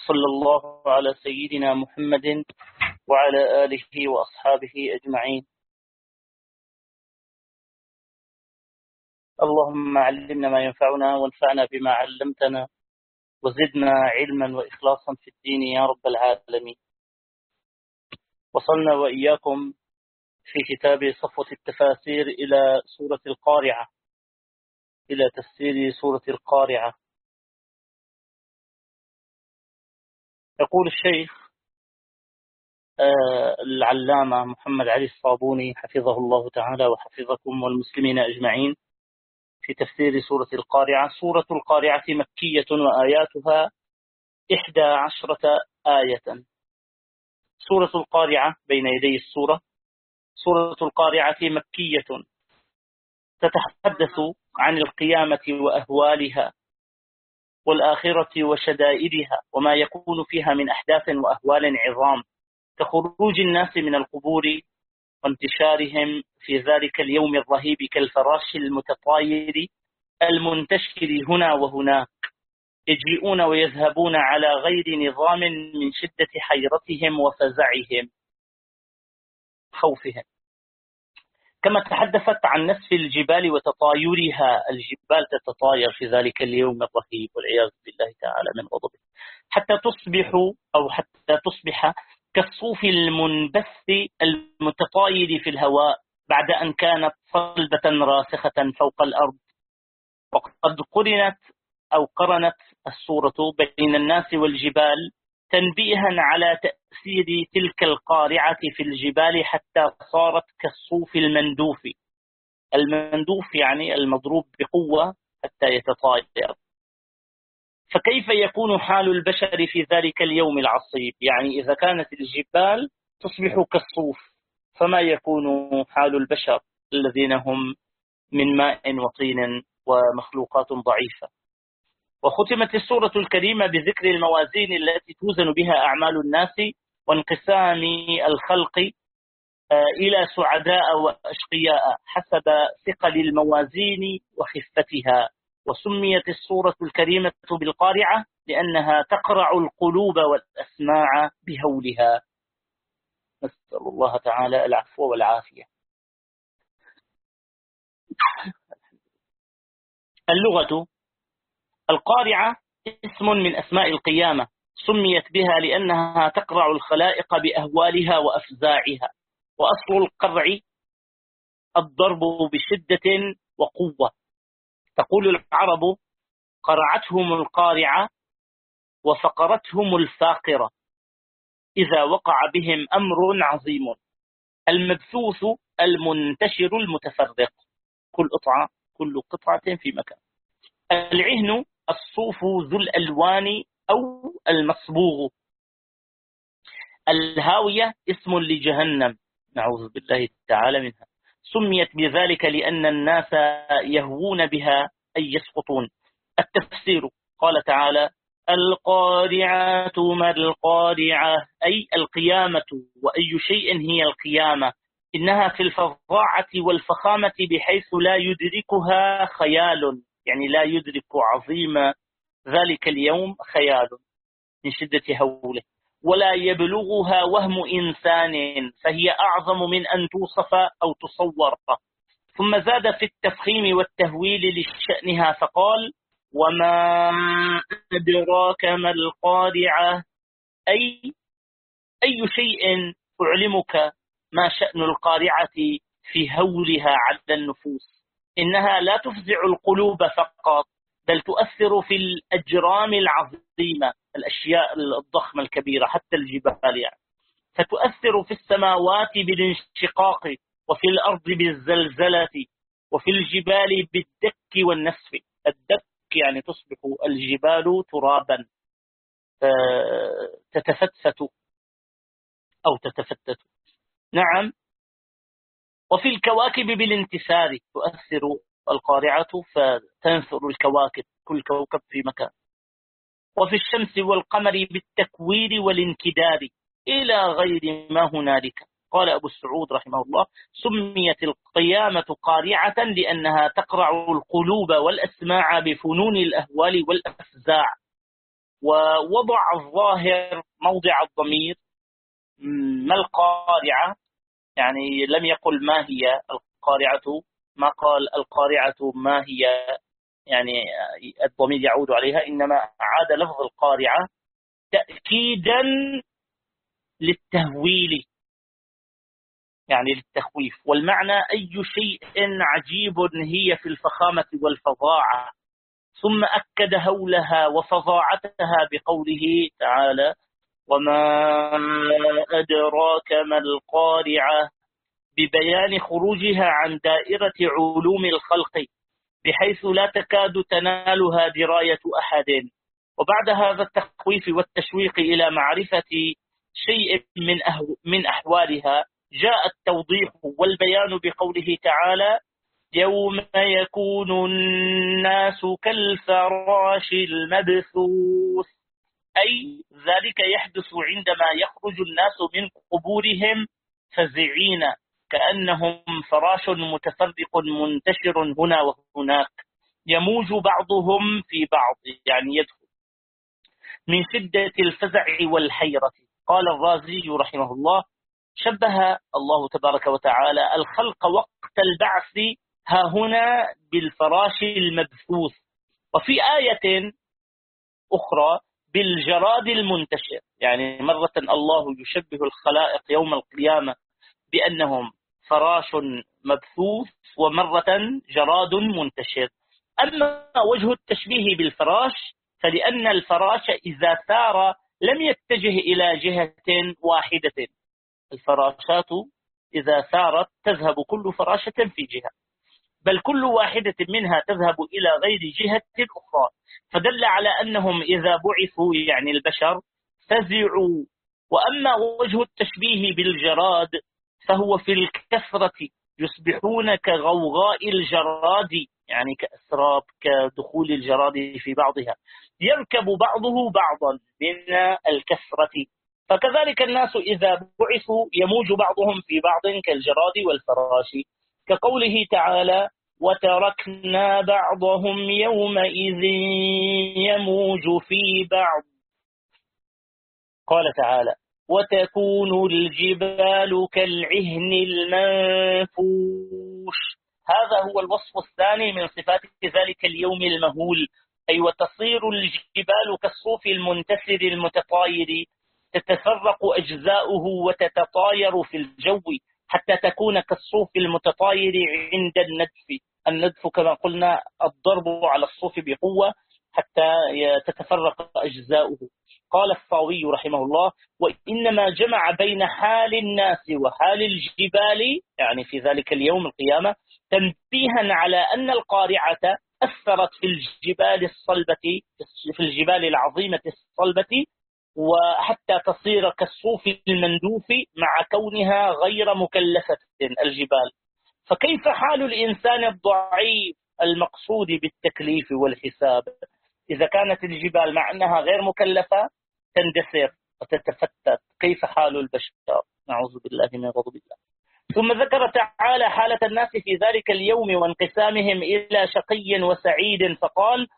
وصلى الله على سيدنا محمد وعلى آله وأصحابه أجمعين. اللهم علمنا ما ينفعنا وانفعنا بما علمتنا وزدنا علما وإخلاصا في الدين يا رب العالمين. وصلنا وإياكم في كتاب صفوة التفاسير إلى سورة القارعة، إلى تفسير سورة القارعة. يقول الشيخ العلامة محمد علي الصابوني حفظه الله تعالى وحفظكم والمسلمين أجمعين في تفسير سورة القارعة: سورة القارعة مكية وآياتها 11 آية. سورة القارعة بين يدي السورة. سورة القارعة مكية، تتحدث عن القيامة وأهوالها والآخرة وشدائدها وما يكون فيها من أحداث وأهوال عظام كخروج الناس من القبور وانتشارهم في ذلك اليوم الرهيب كالفراش المتطاير المنتشر هنا وهناك، يجيئون ويذهبون على غير نظام من شدة حيرتهم وفزعهم خوفهم. كما تحدثت عن نسف الجبال وتطايرها، الجبال تتطاير في ذلك اليوم الرهيب والعياذ بالله تعالى من غضبه، حتى تصبح كالصوف المنبث المتطاير في الهواء بعد أن كانت صلبة راسخة فوق الأرض. وقد قرنت السورة بين الناس والجبال تنبيها على تأثير تلك القارعة في الجبال حتى صارت كالصوف المندوف. المندوف يعني المضروب بقوة حتى يتطاير. فكيف يكون حال البشر في ذلك اليوم العصيب؟ يعني إذا كانت الجبال تصبح كالصوف، فما يكون حال البشر الذين هم من ماء وطين ومخلوقات ضعيفة. وختمت السورة الكريمة بذكر الموازين التي توزن بها أعمال الناس وانقسام الخلق إلى سعداء وأشقياء حسب ثقل الموازين وخفتها. وسميت السورة الكريمة بالقارعة لأنها تقرع القلوب والأسماع بهولها. نسأل الله تعالى العفو والعافية. اللغة: القارعة اسم من أسماء القيامة، سميت بها لأنها تقرع الخلائق بأهوالها وأفزاعها. وأصل القرع الضرب بشدة وقوة. تقول العرب: قرعتهم القارعة وفقرتهم الفاقرة إذا وقع بهم أمر عظيم. المبثوث المنتشر المتفرق، كل قطعة في مكان. العهن الصوف ذو الألوان أو المصبوغ. الهاوية اسم لجهنم، نعوذ بالله تعالى منها، سميت بذلك لأن الناس يهوون بها أي يسقطون. التفسير: قال تعالى: القارعة ما القارعة، أي القيامة، وأي شيء هي القيامة. إنها في الفظاعة والفخامة بحيث لا يدركها خيال، يعني لا يدرك عظيم ذلك اليوم خيال من شدة هوله، ولا يبلغها وهم إنسان، فهي أعظم من أن توصف أو تصور. ثم زاد في التفخيم والتهويل لشأنها فقال: وما أدراك ما القارعة، أي شيء أعلمك ما شأن القارعة في هولها على النفوس. إنها لا تفزع القلوب فقط، بل تؤثر في الأجرام العظيمة، الأشياء الضخمة الكبيرة حتى الجبال يعني. فتؤثر في السماوات بالانشقاق، وفي الأرض بالزلزلة، وفي الجبال بالدك والنسف. الدك يعني تصبح الجبال ترابا تتفتت أو تتفتت. نعم. وفي الكواكب بالانتثار، تؤثر القارعة فتنثر الكواكب، كل كوكب في مكان. وفي الشمس والقمر بالتكوير والانكدار إلى غير ما هنالك. قال أبو السعود رحمه الله: سميت القيامة قارعة لأنها تقرع القلوب والأسماع بفنون الأهوال والأفزاع ووضع الظاهر موضع الضمير. ما القارعة؟ يعني لم يقل ما هي القارعة، ما قال القارعة ما هي، يعني الضمير يعود عليها، إنما عاد لفظ القارعة تأكيدا للتهويل، يعني للتخويف، والمعنى أي شيء عجيب هي في الفخامة والفظاعة، ثم أكد هولها وفظاعتها بقوله تعالى: وما أدراك ما القارعة، ببيان خروجها عن دائرة علوم الخلق بحيث لا تكاد تنالها دراية أحد. وبعد هذا التخويف والتشويق إلى معرفة شيء من أحوالها جاء التوضيح والبيان بقوله تعالى: يوم يكون الناس كالفراش المبثوث، أي ذلك يحدث عندما يخرج الناس من قبورهم فزعين كأنهم فراش متفرق منتشر هنا وهناك، يموج بعضهم في بعض، يعني يدخل من شدة الفزع والحيرة. قال الرازي رحمه الله: شبه الله تبارك وتعالى الخلق وقت البعث ها هنا بالفراش المبثوث، وفي آية أخرى بالجراد المنتشر. يعني مرة الله يشبه الخلائق يوم القيامة بأنهم فراش مبثوث، ومرة جراد منتشر. أما وجه التشبيه بالفراش فلأن الفراش إذا سار لم يتجه إلى جهة واحدة. الفراشات إذا سارت تذهب كل فراشة في جهة، بل كل واحدة منها تذهب إلى غير جهة أخرى، فدل على أنهم إذا بعثوا، يعني البشر، فزعوا. وأما وجه التشبيه بالجراد فهو في الكثرة، يصبحون كغوغاء الجراد، يعني كأسراب، كدخول الجراد في بعضها، يركب بعضه بعضا من الكثرة. فكذلك الناس إذا بعثوا يموج بعضهم في بعض كالجراد والفراش، كقوله تعالى: وتركنا بعضهم يومئذ يموج في بعض. قال تعالى: وتكون الجبال كالعهن المنفوش. هذا هو الوصف الثاني من صفات ذلك اليوم المهول، أي وتصير الجبال كالصوف المنتثر المتطاير، تتفرق أجزاؤه وتتطاير في الجو حتى تكون كالصوف المتطاير عند الندف. الندف كما قلنا الضرب على الصوف بقوة حتى تتفرق أجزاؤه. قال الصاوي رحمه الله: وإنما جمع بين حال الناس وحال الجبال، يعني في ذلك اليوم القيامة، تنبيها على أن القارعة أثرت في الجبال الصلبة، في الجبال العظيمة الصلبة، وحتى تصير كالصوف المندوف مع كونها غير مكلفة الجبال. فكيف حال الإنسان الضعيف المقصود بالتكليف والحساب إذا كانت الجبال مع أنها غير مكلفة تندثر وتتفتت؟ كيف حال البشر؟ نعوذ بالله من غضب الله. ثم ذكر تعالى حالة الناس في ذلك اليوم وانقسامهم إلى شقي وسعيد، فقال: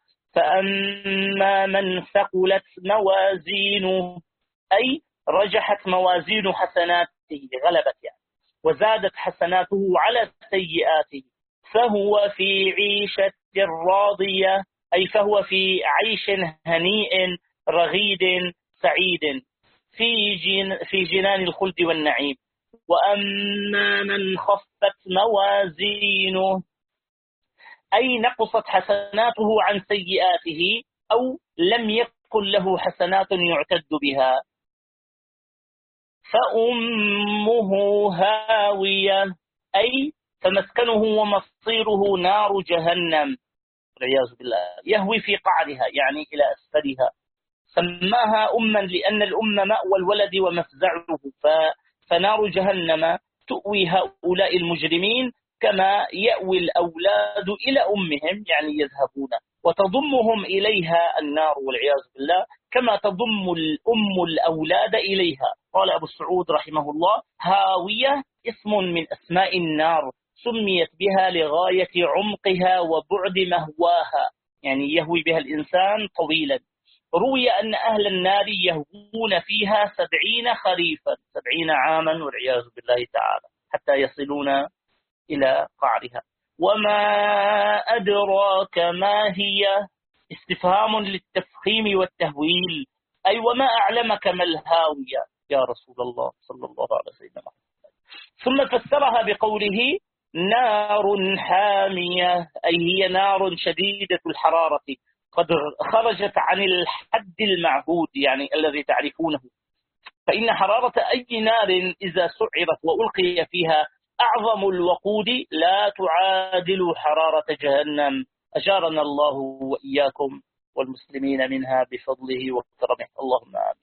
فأما من ثقلت موازينه، أي رجحت موازين حسناته، غلبت يعني، وزادت حسناته على سيئاته، فهو في عيشة راضية، أي فهو في عيش هنيء رغيد سعيد في جنان الخلد والنعيم. وأما من خفت موازينه، أي نقصت حسناته عن سيئاته، أو لم يكن له حسنات يعتد بها، فأمه هاوية، أي فمسكنه ومصيره نار جهنم والعياذ بالله، يهوي في قعرها، يعني إلى أسفلها. سماها أما لأن الأم مأوى الولد ومفزعه، فنار جهنم تؤوي هؤلاء المجرمين كما يأوي الأولاد إلى أمهم، يعني يذهبون، وتضمهم إليها النار والعياذ بالله كما تضم الأم الأولاد إليها. قال أبو السعود رحمه الله: هاوية اسم من أسماء النار، سميت بها لغاية عمقها وبعد مهواها، يعني يهوي بها الإنسان طويلا. روي أن أهل النار يهوون فيها 70 خريفا، 70 عاما والعياذ بالله تعالى، حتى يصلون إلى قعرها. وما أدراك ما هي، استفهام للتفخيم والتهويل، أي وما أعلمك ما الهاوية يا رسول الله صلى الله عليه وسلم. ثم فسرها بقوله نار حامية، أي هي نار شديدة الحرارة قد خرجت عن الحد المعهود، يعني الذي تعرفونه. فإن حرارة أي نار إذا سعرت وألقي فيها أعظم الوقود لا تعادل حرارة جهنم، أجارنا الله وإياكم والمسلمين منها بفضله وكرمه، اللهم آمين.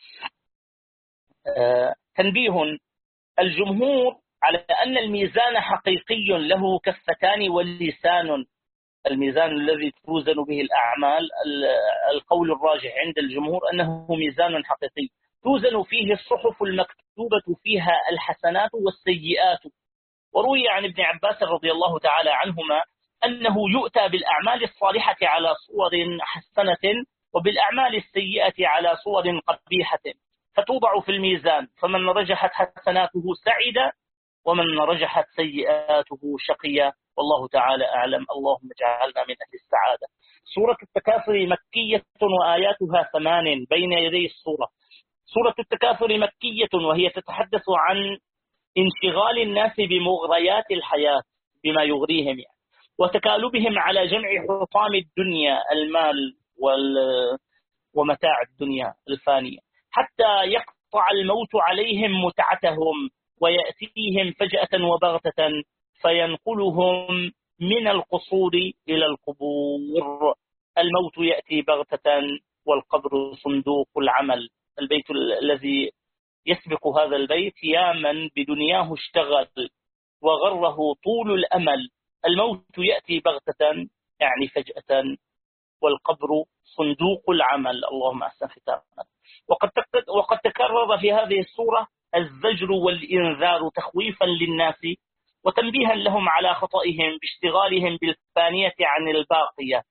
تنبيه: الجمهور على أن الميزان حقيقي له كفتان ولسان، الميزان الذي توزن به الأعمال، القول الراجح عند الجمهور أنه ميزان حقيقي توزن فيه الصحف المكتوبة فيها الحسنات والسيئات. وروي عن ابن عباس رضي الله تعالى عنهما أنه يؤتى بالأعمال الصالحة على صور حسنة وبالأعمال السيئة على صور قبيحة، فتوضع في الميزان، فمن رجحت حسناته سعد ومن رجحت سيئاته شقي، والله تعالى أعلم. اللهم اجعلنا من أهل السعادة. سورة التكاثر مكية وآياتها 8 بين يدي السورة. سورة التكاثر مكية وهي تتحدث عن انشغال الناس بمغريات الحياة، بما يغريهم يعني، وتكالبهم على جمع حطام الدنيا، المال ومتاع الدنيا الفانية، حتى يقطع الموت عليهم متعتهم ويأتيهم فجأة وبغتة فينقلهم من القصور إلى القبور. الموت يأتي بغتة والقبر صندوق العمل. البيت الذي يسبق هذا البيت يا من بدنياه اشتغل وغره طول الأمل. الموت يأتي بغتة يعني فجأة، والقبر صندوق العمل. اللهم أحسن ختامنا. وقد تكرر في هذه السورة الزجر والإنذار تخويفا للناس وتنبيها لهم على خطئهم باشتغالهم بالفانية عن الباقية.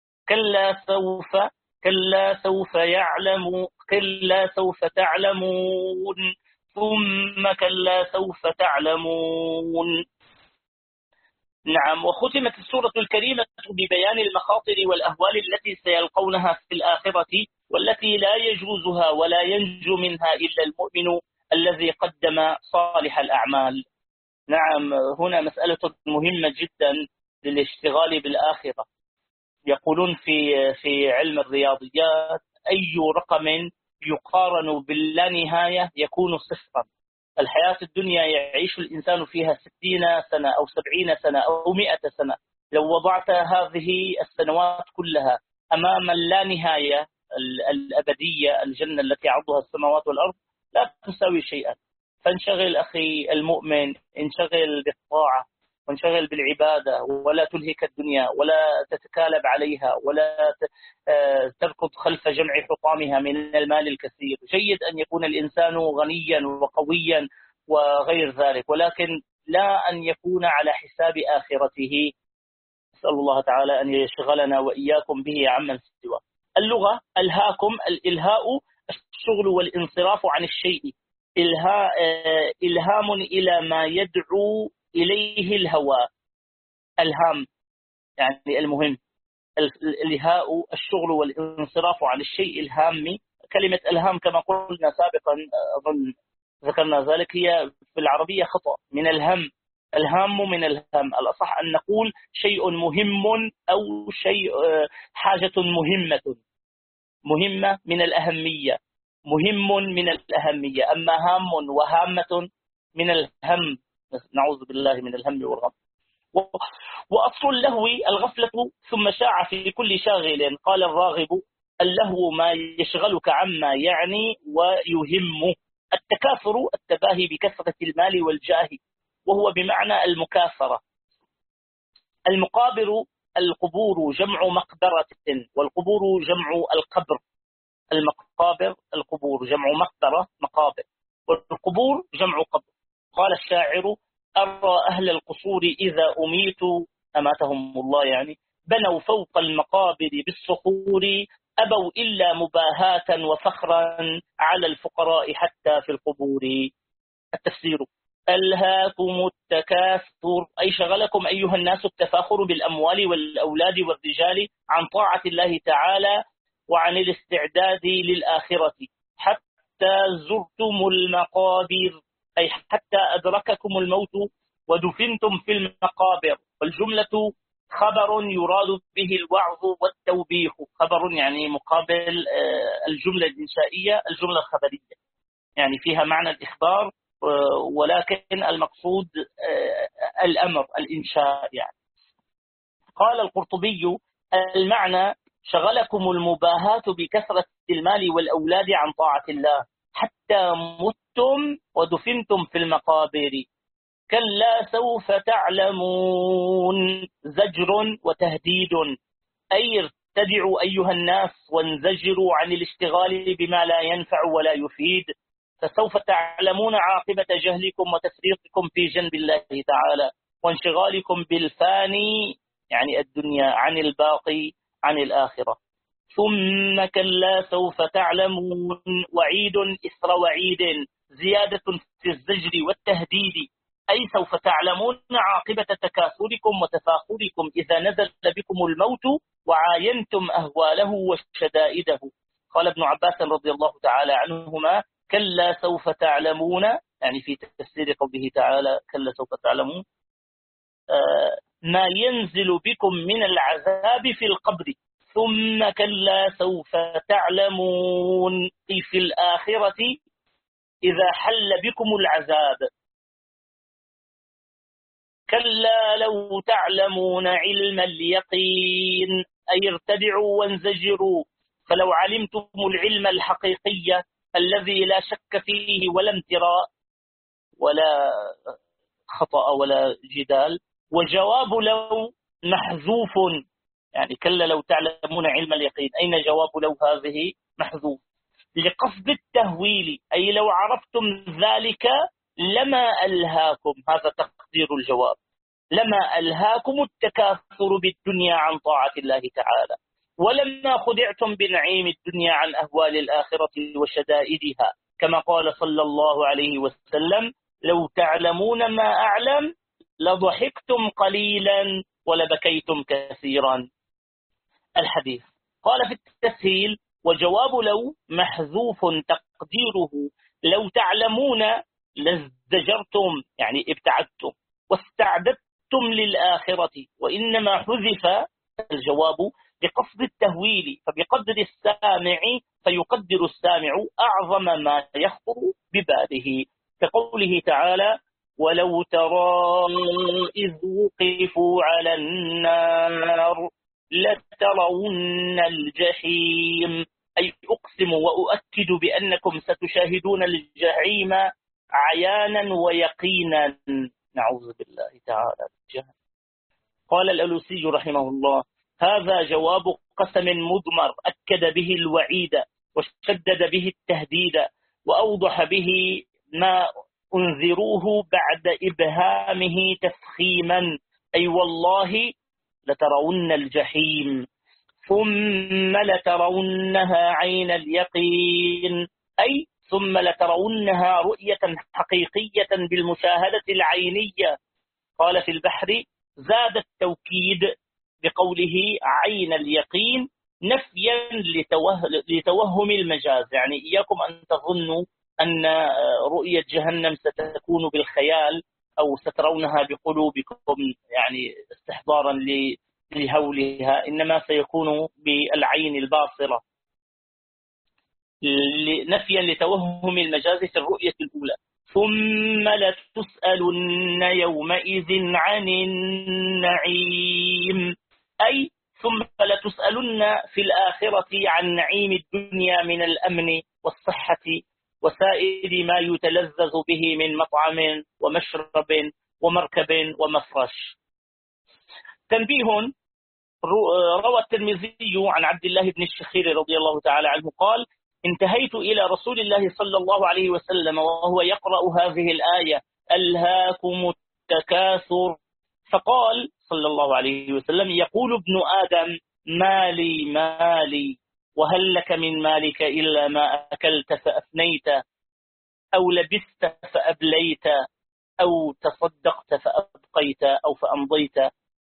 كلا سوف يعلم، كلا سوف تعلمون، ثم كلا سوف تعلمون. نعم. وختمت السورة الكريمة ببيان المخاطر والأهوال التي سيلقونها في الآخرة، والتي لا يجوزها ولا ينجو منها إلا المؤمن الذي قدم صالح الأعمال. نعم، هنا مسألة مهمة جدا للاشتغال بالآخرة. يقولون في علم الرياضيات أي رقم يقارن باللا نهاية يكون صفرا. الحياة الدنيا يعيش الإنسان فيها 60 سنة أو 70 سنة أو 100 سنة. لو وضعت هذه السنوات كلها أمام اللا نهاية الأبدية، الجنة التي عرضها السماوات والأرض، لا تساوي شيئا. فانشغل أخي المؤمن، انشغل بالطاعة وانشغل بالعبادة، ولا تلهك الدنيا ولا تتكالب عليها ولا تركض خلف جمع حطامها من المال الكثير. جيد أن يكون الإنسان غنيا وقويا وغير ذلك، ولكن لا أن يكون على حساب آخرته. نسأل الله تعالى أن يشغلنا وإياكم به عمن سواه. اللغة: ألهاكم، الإلهاء الشغل والانصراف عن الشيء، إلهام إلى ما يدعو إليه الهوى. ألهام يعني المهم. الإلهاء الشغل والانصراف عن الشيء الهام. كلمة ألهام كما قلنا سابقا، أظن ذكرنا ذلك، هي في العربية خطأ من الهم. الهام من الهم. الأصح أن نقول شيء مهم أو شيء حاجة مهمة من الأهمية، مهم من الأهمية. أما هام وهامة من الهم، نعوذ بالله من الهم والغم. وأصل اللهو الغفلة، ثم شاع في كل شاغل. قال الراغب: اللهو ما يشغلك عما يعني ويهم. التكاثر التباهي بكثرة المال والجاه، وهو بمعنى المكاثرة. المقابر القبور جمع مقبرة، والقبور جمع القبر. المقابر القبور جمع مقبرة مقابر، والقبور جمع قبر. قال الشاعر: أرى أهل القصور إذا أميتوا، أماتهم الله يعني، بنوا فوق المقابر بالصخور أبوا إلا مباهاة وفخرا على الفقراء حتى في القبور. التفسير: ألهاكم التكاثر أي شغلكم أيها الناس التفاخر بالأموال والأولاد والرجال عن طاعة الله تعالى وعن الاستعداد للآخرة، حتى زرتم المقابر أي حتى أدرككم الموت ودفنتم في المقابر. والجملة خبر يراد به الوعظ والتوبيخ، خبر يعني مقابل الجملة الإنشائية الجملة الخبرية، يعني فيها معنى الإخبار ولكن المقصود الأمر الإنشاء يعني. قال القرطبي: المعنى شغلكم المباهاة بكثرة المال والأولاد عن طاعة الله حتى متم ودفنتم في المقابر. كلا سوف تعلمون زجر وتهديد أي ارتدعوا أيها الناس وانزجروا عن الاشتغال بما لا ينفع ولا يفيد، فسوف تعلمون عاقبة جهلكم وتفريطكم في جنب الله تعالى وانشغالكم بالفاني يعني الدنيا عن الباقي عن الآخرة. ثم كلا سوف تعلمون وعيد إثر وعيد زيادة في الزجر والتهديد، أي سوف تعلمون عاقبة تكاثركم وتفاخركم إذا نزل بكم الموت وعاينتم أهواله وشدائده. قال ابن عباس رضي الله تعالى عنهما: كلا سوف تعلمون، يعني في تفسير قوله تعالى كلا سوف تعلمون ما ينزل بكم من العذاب في القبر، ثم كلا سوف تعلمون في الآخرة إذا حل بكم العذاب. كلا لو تعلمون علم اليقين أي ارتدعوا وانزجروا، فلو علمتم العلم الحقيقي الذي لا شك فيه ولا امتراء ولا خطأ ولا جدال. وجواب لو محذوف، يعني كلا لو تعلمون علم اليقين، أين جواب لو؟ هذه محذوف لقصد التهويل، أي لو عرفتم ذلك لما ألهاكم، هذا تقدير الجواب، لما ألهاكم التكاثر بالدنيا عن طاعة الله تعالى، ولما خدعتم بنعيم الدنيا عن أهوال الآخرة وشدائدها، كما قال صلى الله عليه وسلم: لو تعلمون ما أعلم لضحكتم قليلا ولبكيتم كثيرا. الحديث. قال في التسهيل: وجواب لو محذوف تقديره لو تعلمون لازدجرتم يعني ابتعدتم واستعددتم للآخرة، وإنما حذف الجواب بقصد التهويل، فبقدر السامع فيقدر السامع أعظم ما يخطر بباله، كقوله تعالى: ولو ترى إذ وقفوا على النار لترون الجحيم، أي أقسم وأؤكد بأنكم ستشاهدون الجحيم عيانا ويقينا، نعوذ بالله تعالى الجهل. قال الألوسي رحمه الله: هذا جواب قسم مضمر أكد به الوعيد وشدد به التهديد وأوضح به ما أنذروه بعد إبهامه تفخيما، أي والله لترون الجحيم ثم لترونها عين اليقين، أي ثم لترونها رؤية حقيقية بالمشاهدة العينية. قال في البحر: زاد التوكيد بقوله عين اليقين نفيا لتوهم المجاز، يعني إياكم أن تظنوا أن رؤية جهنم ستكون بالخيال أو سترونها بقلوبكم يعني استحضارا لهولها، إنما سيكون بالعين الباصرة، نفيا لتوهم المجاز في الرؤية الأولى. ثم لتسألن يومئذ عن النعيم، أي ثم لتسألن في الآخرة عن نعيم الدنيا من الأمن والصحة وسائر ما يتلذذ به من مطعم ومشرب ومركب ومفرش. تنبيه: روى الترمذي عن عبد الله بن الشخير رضي الله تعالى عنه قال: انتهيت إلى رسول الله صلى الله عليه وسلم وهو يقرأ هذه الآية: ألهاكم التكاثر، فقال صلى الله عليه وسلم: يقول ابن آدم مالي مالي وهل لك من مالك إلا ما أكلت فأفنيت، أو لبست فأبليت، أو تصدقت فأبقيت أو فأمضيت.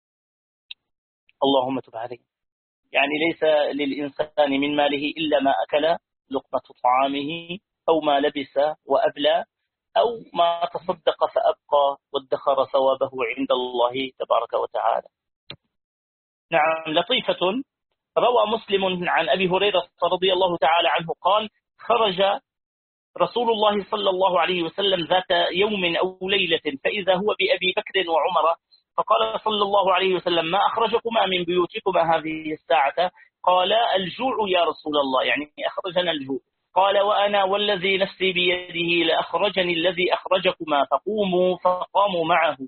اللهم تب عليه. يعني ليس للإنسان من ماله إلا ما أكل لقمة طعامه، أو ما لبس وأبلى، أو ما تصدق فأبقى وادخر ثوابه عند الله تبارك وتعالى. نعم، لطيفة. روى مسلم عن أبي هريرة رضي الله تعالى عنه قال: خرج رسول الله صلى الله عليه وسلم ذات يوم أو ليلة فإذا هو بأبي بكر وعمر، فقال صلى الله عليه وسلم: ما أخرجكما من بيوتكما هذه الساعة؟ قال: الجوع يا رسول الله، يعني أخرجنا الجوع. قال: وأنا والذي نفسي بيده لأخرجني الذي أخرجكما، فقوموا. فقاموا معه،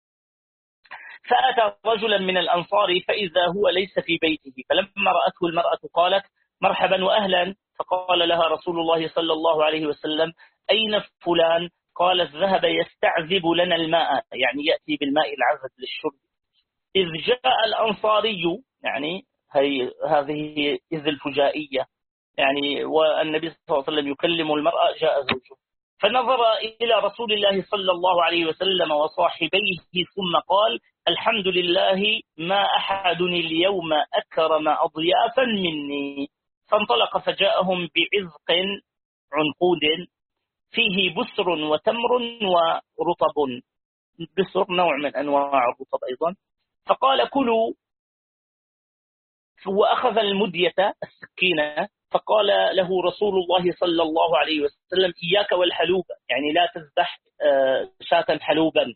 فأتى رجلا من الأنصار فإذا هو ليس في بيته، فلما رأته المرأة قالت: مرحبا وأهلا. فقال لها رسول الله صلى الله عليه وسلم: أين فلان؟ قالت: ذهب يستعذب لنا الماء، يعني يأتي بالماء العذب للشرب. إذ جاء الأنصاري، يعني هذه إذ الفجائية، يعني والنبي صلى الله عليه وسلم يكلم المرأة، جاء زوجه، فنظر إلى رسول الله صلى الله عليه وسلم وصاحبيه ثم قال: الحمد لله، ما أحد اليوم أكرم أضيافا مني. فانطلق فجاءهم بعزق عنقود فيه بسر وتمر ورطب. بسر نوع من أنواع الرطب أيضا. فقال: كلوا. وأخذ المدية السكينة، فقال له رسول الله صلى الله عليه وسلم: إياك والحلوب، يعني لا تذبح شاة حلوبا.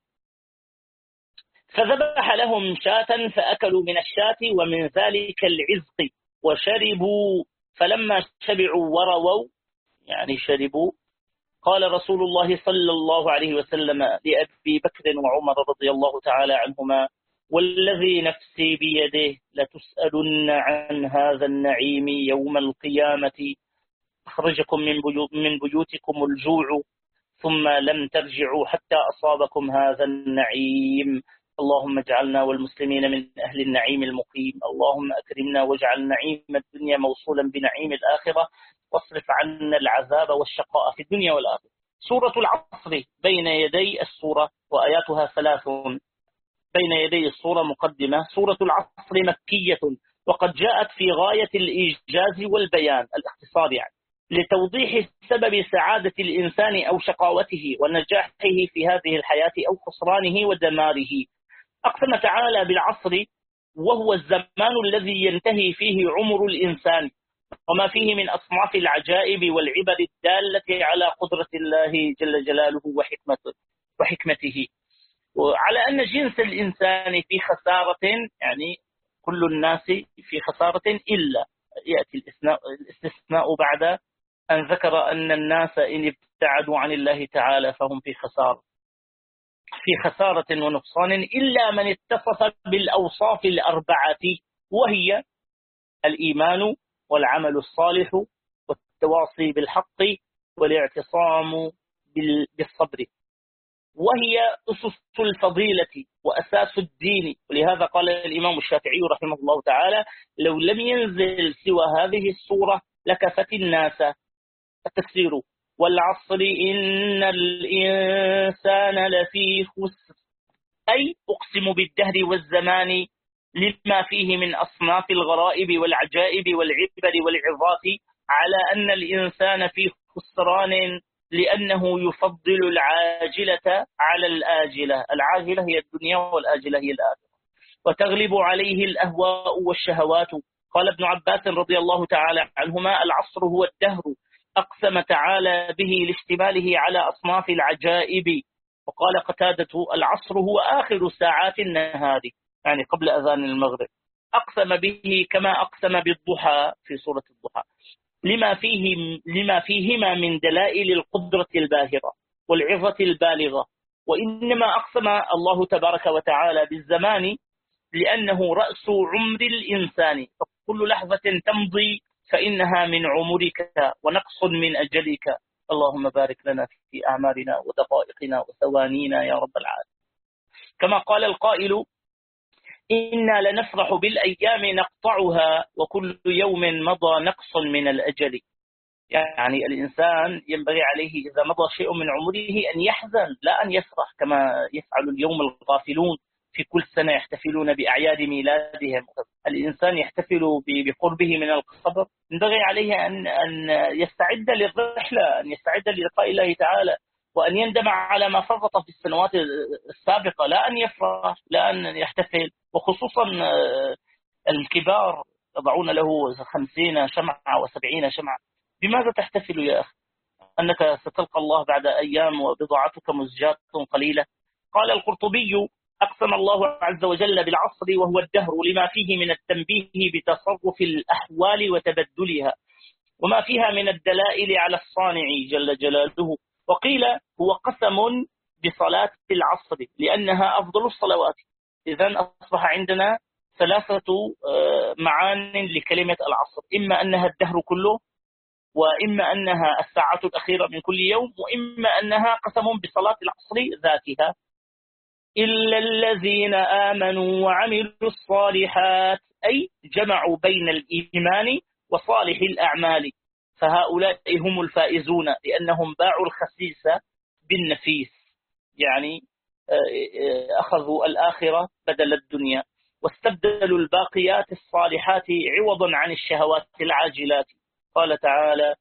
فذبح لهم شاة فأكلوا من الشاة ومن ذلك العزق وشربوا، فلما شبعوا ورووا، يعني شربوا، قال رسول الله صلى الله عليه وسلم لأبي بكر وعمر رضي الله تعالى عنهما: والذي نفسي بيده لتسألن عن هذا النعيم يوم القيامة. أخرجكم من بيوتكم الجوع ثم لم ترجعوا حتى أصابكم هذا النعيم. اللهم اجعلنا والمسلمين من أهل النعيم المقيم. اللهم أكرمنا واجعل نعيم الدنيا موصولا بنعيم الآخرة، واصرف عنا العذاب والشقاء في الدنيا والآخرة. سورة العصر بين يدي السورة، وآياتها 3. بين يدي السورة مقدمة. سورة العصر مكية، وقد جاءت في غاية الإيجاز والبيان، الاختصار يعني، لتوضيح سبب سعادة الإنسان أو شقاوته ونجاحه في هذه الحياة أو خسرانه ودماره. أقسم تعالى بالعصر، وهو الزمان الذي ينتهي فيه عمر الإنسان، وما فيه من أصناف العجائب والعبر الدالة على قدرة الله جل جلاله وحكمته، وعلى أن جنس الإنسان في خسارة، يعني كل الناس في خسارة، إلا يأتي الاستثناء بعد أن ذكر أن الناس إن ابتعدوا عن الله تعالى فهم في خسارة ونقصان، إلا من اتصف بالأوصاف الأربعة، وهي الإيمان والعمل الصالح والتواصي بالحق والاعتصام بالصبر، وهي أسس الفضيلة وأساس الدين. ولهذا قال الإمام الشافعي رحمه الله تعالى: لو لم ينزل سوى هذه السورة لكفت الناس. التفسير: والعصر إن الإنسان لفي خسر، أي أقسم بالدهر والزمان لما فيه من أصناف الغرائب والعجائب والعبر والعظات، على أن الإنسان في خسران، لأنه يفضل العاجلة على الآجلة. العاجلة هي الدنيا والآجلة هي الآخرة، وتغلب عليه الأهواء والشهوات. قال ابن عباس رضي الله تعالى عنهما: العصر هو الدهر، أقسم تعالى به لاشتماله على أصناف العجائب. وقال قتادة: العصر هو آخر ساعات النهار، يعني قبل أذان المغرب. أقسم به كما أقسم بالضحى في سورة الضحى، لما فيهما من دلائل القدرة الباهرة والعظة البالغة. وإنما أقسم الله تبارك وتعالى بالزمان لأنه رأس عمر الإنسان، فكل لحظة تمضي فإنها من عمرك ونقص من أجلك. اللهم بارك لنا في أعمارنا ودقائقنا وثوانينا يا رب العالمين. كما قال القائل: إنا لنفرح بالأيام نقطعها وكل يوم مضى نقص من الأجل. يعني الإنسان ينبغي عليه إذا مضى شيء من عمره أن يحزن لا أن يفرح كما يفعل اليوم الغافلون في كل سنة يحتفلون بأعياد ميلادهم. الإنسان يحتفل بقربه من القبر، ينبغي عليه أن يستعد للرحلة، أن يستعد للقاء الله تعالى، وأن يندم على ما فرط في السنوات السابقة، لا أن يفرح، لا أن يحتفل. وخصوصا الكبار يضعون له 50 شمعة و70 شمعة. بماذا تحتفل يا أخي؟ أنك ستلقى الله بعد أيام وبضاعتك مزجاة قليلة. قال القرطبي: أقسم الله عز وجل بالعصر وهو الدهر لما فيه من التنبيه بتصرف الأحوال وتبدلها، وما فيها من الدلائل على الصانع جل جلاله. وقيل هو قسم بصلاة العصر لأنها أفضل الصلوات. إذن أصبح عندنا 3 معان لكلمة العصر: إما أنها الدهر كله، وإما أنها الساعة الأخيرة من كل يوم، وإما أنها قسم بصلاة العصر ذاتها. إلا الذين آمنوا وعملوا الصالحات، أي جمعوا بين الإيمان وصالح الأعمال، فهؤلاء هم الفائزون لأنهم باعوا الخسيس بالنفيس، يعني أخذوا الآخرة بدل الدنيا، واستبدلوا الباقيات الصالحات عوضا عن الشهوات العاجلات. قال تعالى: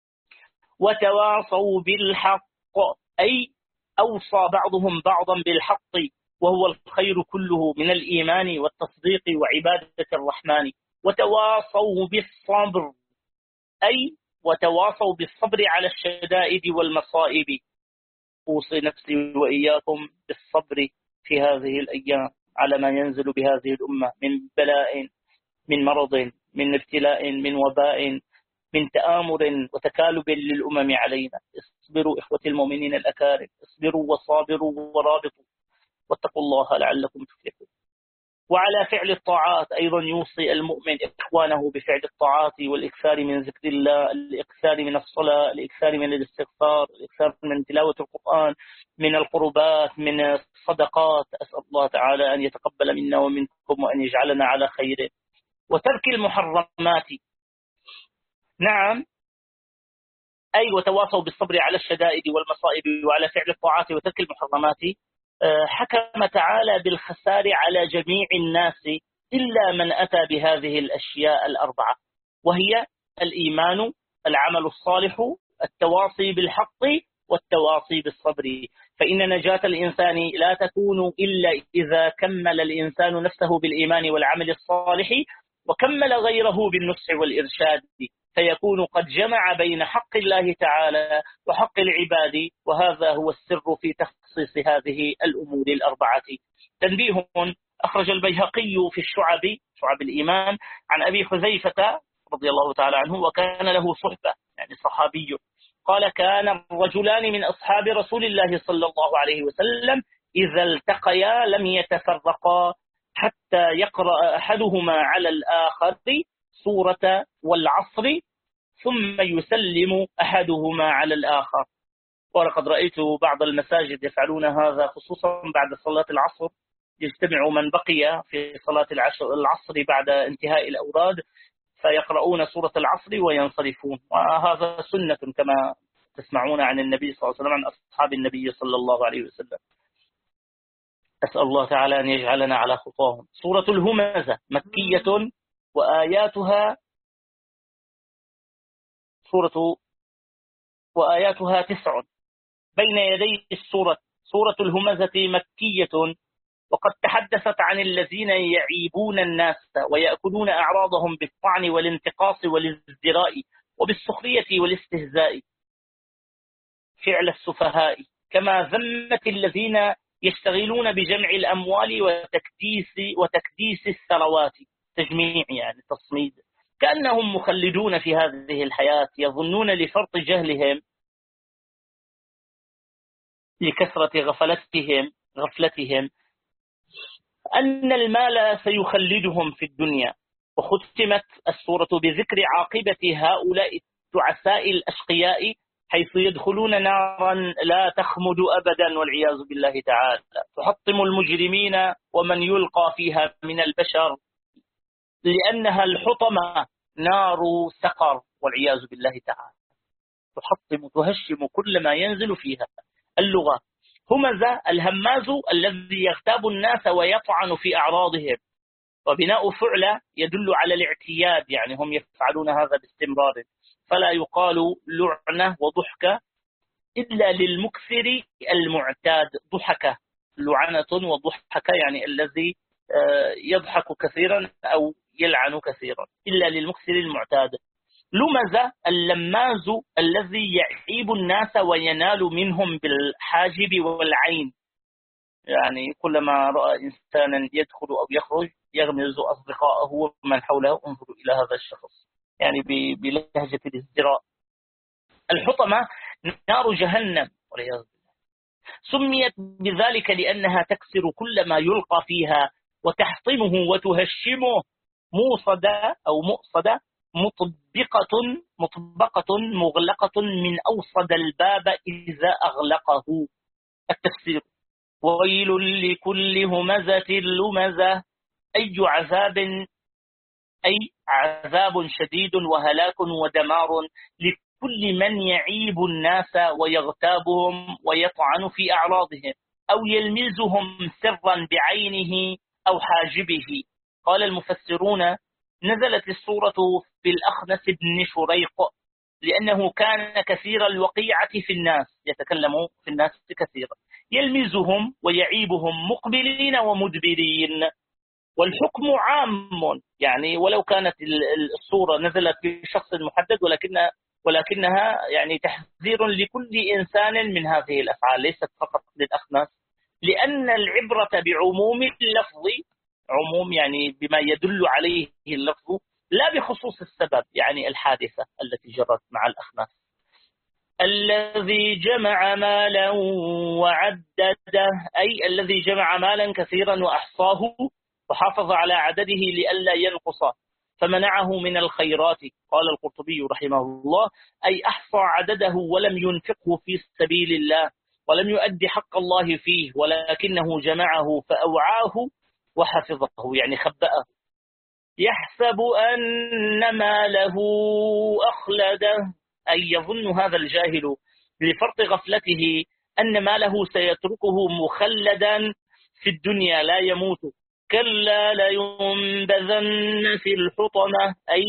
وتواصوا بالحق، أي أوصى بعضهم بعضا بالحق، وهو الخير كله من الإيمان والتصديق وعبادة الرحمن. وتواصوا بالصبر، أي وتواصوا بالصبر على الشدائد والمصائب. أوصي نفسي وإياكم بالصبر في هذه الأيام على ما ينزل بهذه الأمة من بلاء، من مرض، من ابتلاء، من وباء، من تآمر وتكالب للأمم علينا. اصبروا إخوة المؤمنين الأكارم، اصبروا وصابروا ورابطوا، واتقوا الله لعلكم تفلحون. وعلى فعل الطاعات أيضا يوصي المؤمن إخوانه بفعل الطاعات والإكثار من ذكر الله، الإكثار من الصلاة، الإكثار من الاستغفار، الإكثار من تلاوة القرآن، من القربات، من الصدقات. أسأل الله تعالى أن يتقبل منا ومنكم وأن يجعلنا على خير. وترك المحرمات، نعم، أي وتواصوا بالصبر على الشدائد والمصائب وعلى فعل الطاعات وترك المحرمات. حكم تعالى بالخسار على جميع الناس إلا من أتى بهذه الأشياء الأربعة، وهي الإيمان، العمل الصالح، التواصي بالحق، والتواصي بالصبر. فإن نجاة الإنسان لا تكون إلا إذا كمل الإنسان نفسه بالإيمان والعمل الصالح، وكمل غيره بالنصح والإرشاد، فيكون قد جمع بين حق الله تعالى وحق العباد. وهذا هو السر في تخصيص هذه الأمور الأربعة. تنبيه: أخرج البيهقي في الشعب، شعب الإيمان، عن أبي حذيفة رضي الله تعالى عنه، وكان له صحبة، يعني صحابي، قال: كان رجلان من أصحاب رسول الله صلى الله عليه وسلم إذا التقيا لم يتفرقا حتى يقرأ أحدهما على الآخر سورة والعصر ثم يسلم أحدهما على الآخر. ولقد رأيت بعض المساجد يفعلون هذا، خصوصا بعد صلاة العصر، يجتمع من بقي في صلاة العصر بعد انتهاء الأوراد فيقرؤون سورة العصر وينصرفون. وهذا سنة كما تسمعون عن النبي صلى الله عليه وسلم، عن أصحاب النبي صلى الله عليه وسلم. أسأل الله تعالى أن يجعلنا على خطاهم. سورة الهمزة مكية وآياتها 9. بين يدي السورة سورة الهمزة مكية، وقد تحدثت عن الذين يعيبون الناس ويأكلون أعراضهم بالطعن والانتقاص والازدراء وبالسخرية والاستهزاء، فعل السفهاء، كما ذمت الذين يشتغلون بجمع الأموال وتكديس الثروات، تجميع يعني تصميد، كأنهم مخلدون في هذه الحياة، يظنون لفرط جهلهم لكثرة غفلتهم أن المال سيخلدهم في الدنيا. وختمت السورة بذكر عاقبة هؤلاء التعساء الأشقياء حيث يدخلون نارا لا تخمد أبدا والعياذ بالله تعالى، تحطم المجرمين ومن يلقى فيها من البشر، لأنها الحطمة نار سقر والعياذ بالله تعالى، تحطم تهشم كل ما ينزل فيها. اللغة: همز الهماز الذي يغتاب الناس ويطعن في أعراضهم، وبناء فعل يدل على الاعتياد، يعني هم يفعلون هذا باستمرار، فلا يقال لعنة وضحكة إلا للمكثر المعتاد. ضحكة لعنة وضحكة يعني الذي يضحك كثيرا أو يلعن كثيرا، إلا للمكثر المعتاد. لمز اللماز الذي يعيب الناس وينال منهم بالحاجب والعين، يعني كلما رأى إنسانا يدخل أو يخرج يغمز أصدقائه ومن حوله: انظروا إلى هذا الشخص، يعني بلهجة الازدراء. الحطمة نار جهنم والعياذ بالله، سميت بذلك لأنها تكسر كل ما يلقى فيها وتحطمه وتهشمه. موصدة أو مؤصدة مطبقة مغلقة من أوصد الباب إذا أغلقه. التفسير: ويل لكل همزة لمزة، أي عذاب شديد وهلاك ودمار لكل من يعيب الناس ويغتابهم ويطعن في أعراضهم أو يلمزهم سرا بعينه أو حاجبه. قال المفسرون: نزلت السورة في الأخنس بن شريق لأنه كان كثير الوقيعة في الناس، يتكلم في الناس كثيرا، يلمزهم ويعيبهم مقبلين ومدبرين. والحكم عام، يعني ولو كانت الصورة نزلت في شخص محدد ولكنها يعني تحذير لكل إنسان من هذه الأفعال، ليست فقط للأخنس، لأن العبرة بعموم اللفظ، عموم يعني بما يدل عليه اللفظ، لا بخصوص السبب، يعني الحادثة التي جرت مع الأخنس. الذي جمع مالا وعدده، أي الذي جمع مالا كثيرا وأحصاه وحافظ على عدده لئلا ينقص فمنعه من الخيرات. قال القرطبي رحمه الله: أي أحصى عدده ولم ينفقه في سبيل الله ولم يؤدي حق الله فيه، ولكنه جمعه فأوعاه وحفظه، يعني خبأه. يحسب أن ماله أخلده، أي يظن هذا الجاهل لفرط غفلته أن ماله سيتركه مخلدا في الدنيا لا يموت. كلا لينبذن في الحطمة، أي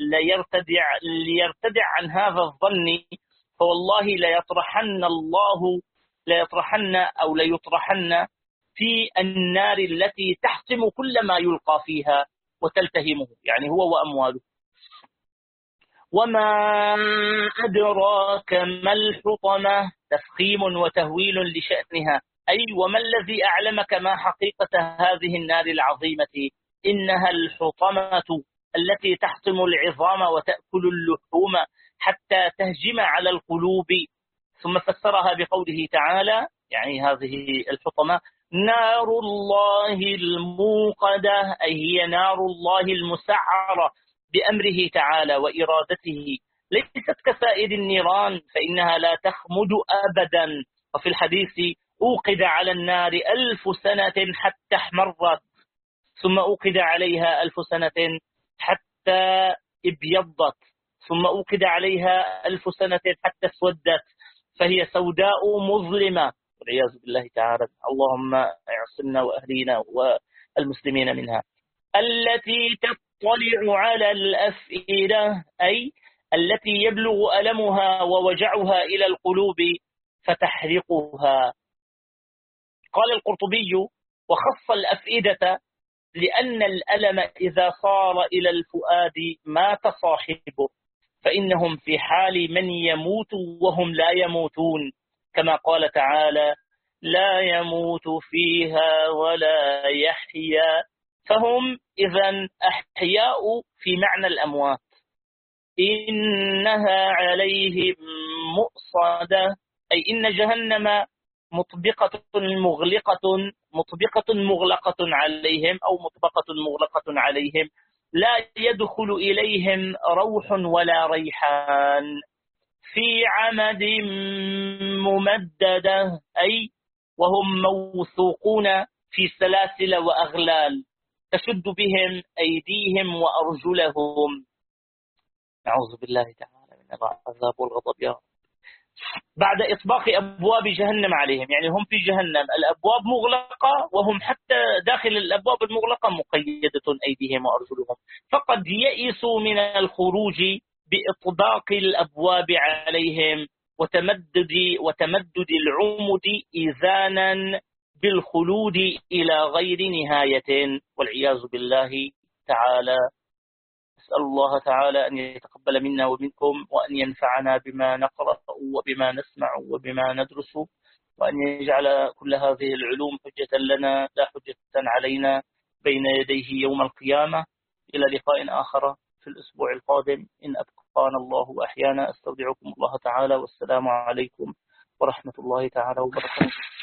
ليرتدع عن هذا الظن، فوالله ليطرحن في النار التي تحطم كل ما يلقى فيها وتلتهمه، يعني هو وأمواله. وما أدراك ما الحطمة، تفخيم وتهويل لشأنها، أي وما الذي أعلمك ما حقيقة هذه النار العظيمة؟ إنها الحطمة التي تحطم العظام وتأكل اللحوم حتى تهجم على القلوب. ثم فسرها بقوله تعالى، يعني هذه الحطمة نار الله الموقدة، أي هي نار الله المسعرة بأمره تعالى وإرادته، ليست كسائر النيران فإنها لا تخمد أبدا. وفي الحديث: أوقد على النار 1000 سنة حتى احمرت، ثم أوقد عليها 1000 سنة حتى ابيضت، ثم أوقد عليها 1000 سنة حتى اسودت، فهي سوداء مظلمة والعياذ بالله تعالى. اللهم اعصمنا وأهلينا والمسلمين منها. التي تطلع على الأفئدة، أي التي يبلغ ألمها ووجعها إلى القلوب فتحرقها. قال القرطبي: وخص الأفئدة لأن الألم إذا صار إلى الفؤاد مات صاحبه، فإنهم في حال من يموت وهم لا يموتون، كما قال تعالى: لا يموت فيها ولا يحيا، فهم إذن أحياء في معنى الأموات. إنها عليهم مؤصدة، أي إن جهنم مطبقة مغلقة عليهم، أو مطبقة مغلقة عليهم، لا يدخل إليهم روح ولا ريحان، في عمد ممددة، أي وهم موثوقون في سلاسل وأغلال تشد بهم أيديهم وأرجلهم. نعوذ بالله تعالى من العذاب والغضب يا رب. بعد إطباق أبواب جهنم عليهم، يعني هم في جهنم الأبواب مغلقة، وهم حتى داخل الأبواب المغلقة مقيدة أيديهم وأرجلهم، فقد يئسوا من الخروج بإطباق الأبواب عليهم وتمدد العمد إذانا بالخلود إلى غير نهاية والعياذ بالله تعالى. أسأل الله تعالى أن يتقبل منا ومنكم، وأن ينفعنا بما نقرأ وبما نسمع وبما ندرس، وأن يجعل كل هذه العلوم حجة لنا لا حجة علينا بين يديه يوم القيامة. إلى لقاء آخر في الأسبوع القادم إن أبقانا الله وأحيانا. أستودعكم الله تعالى، والسلام عليكم ورحمة الله تعالى وبركاته.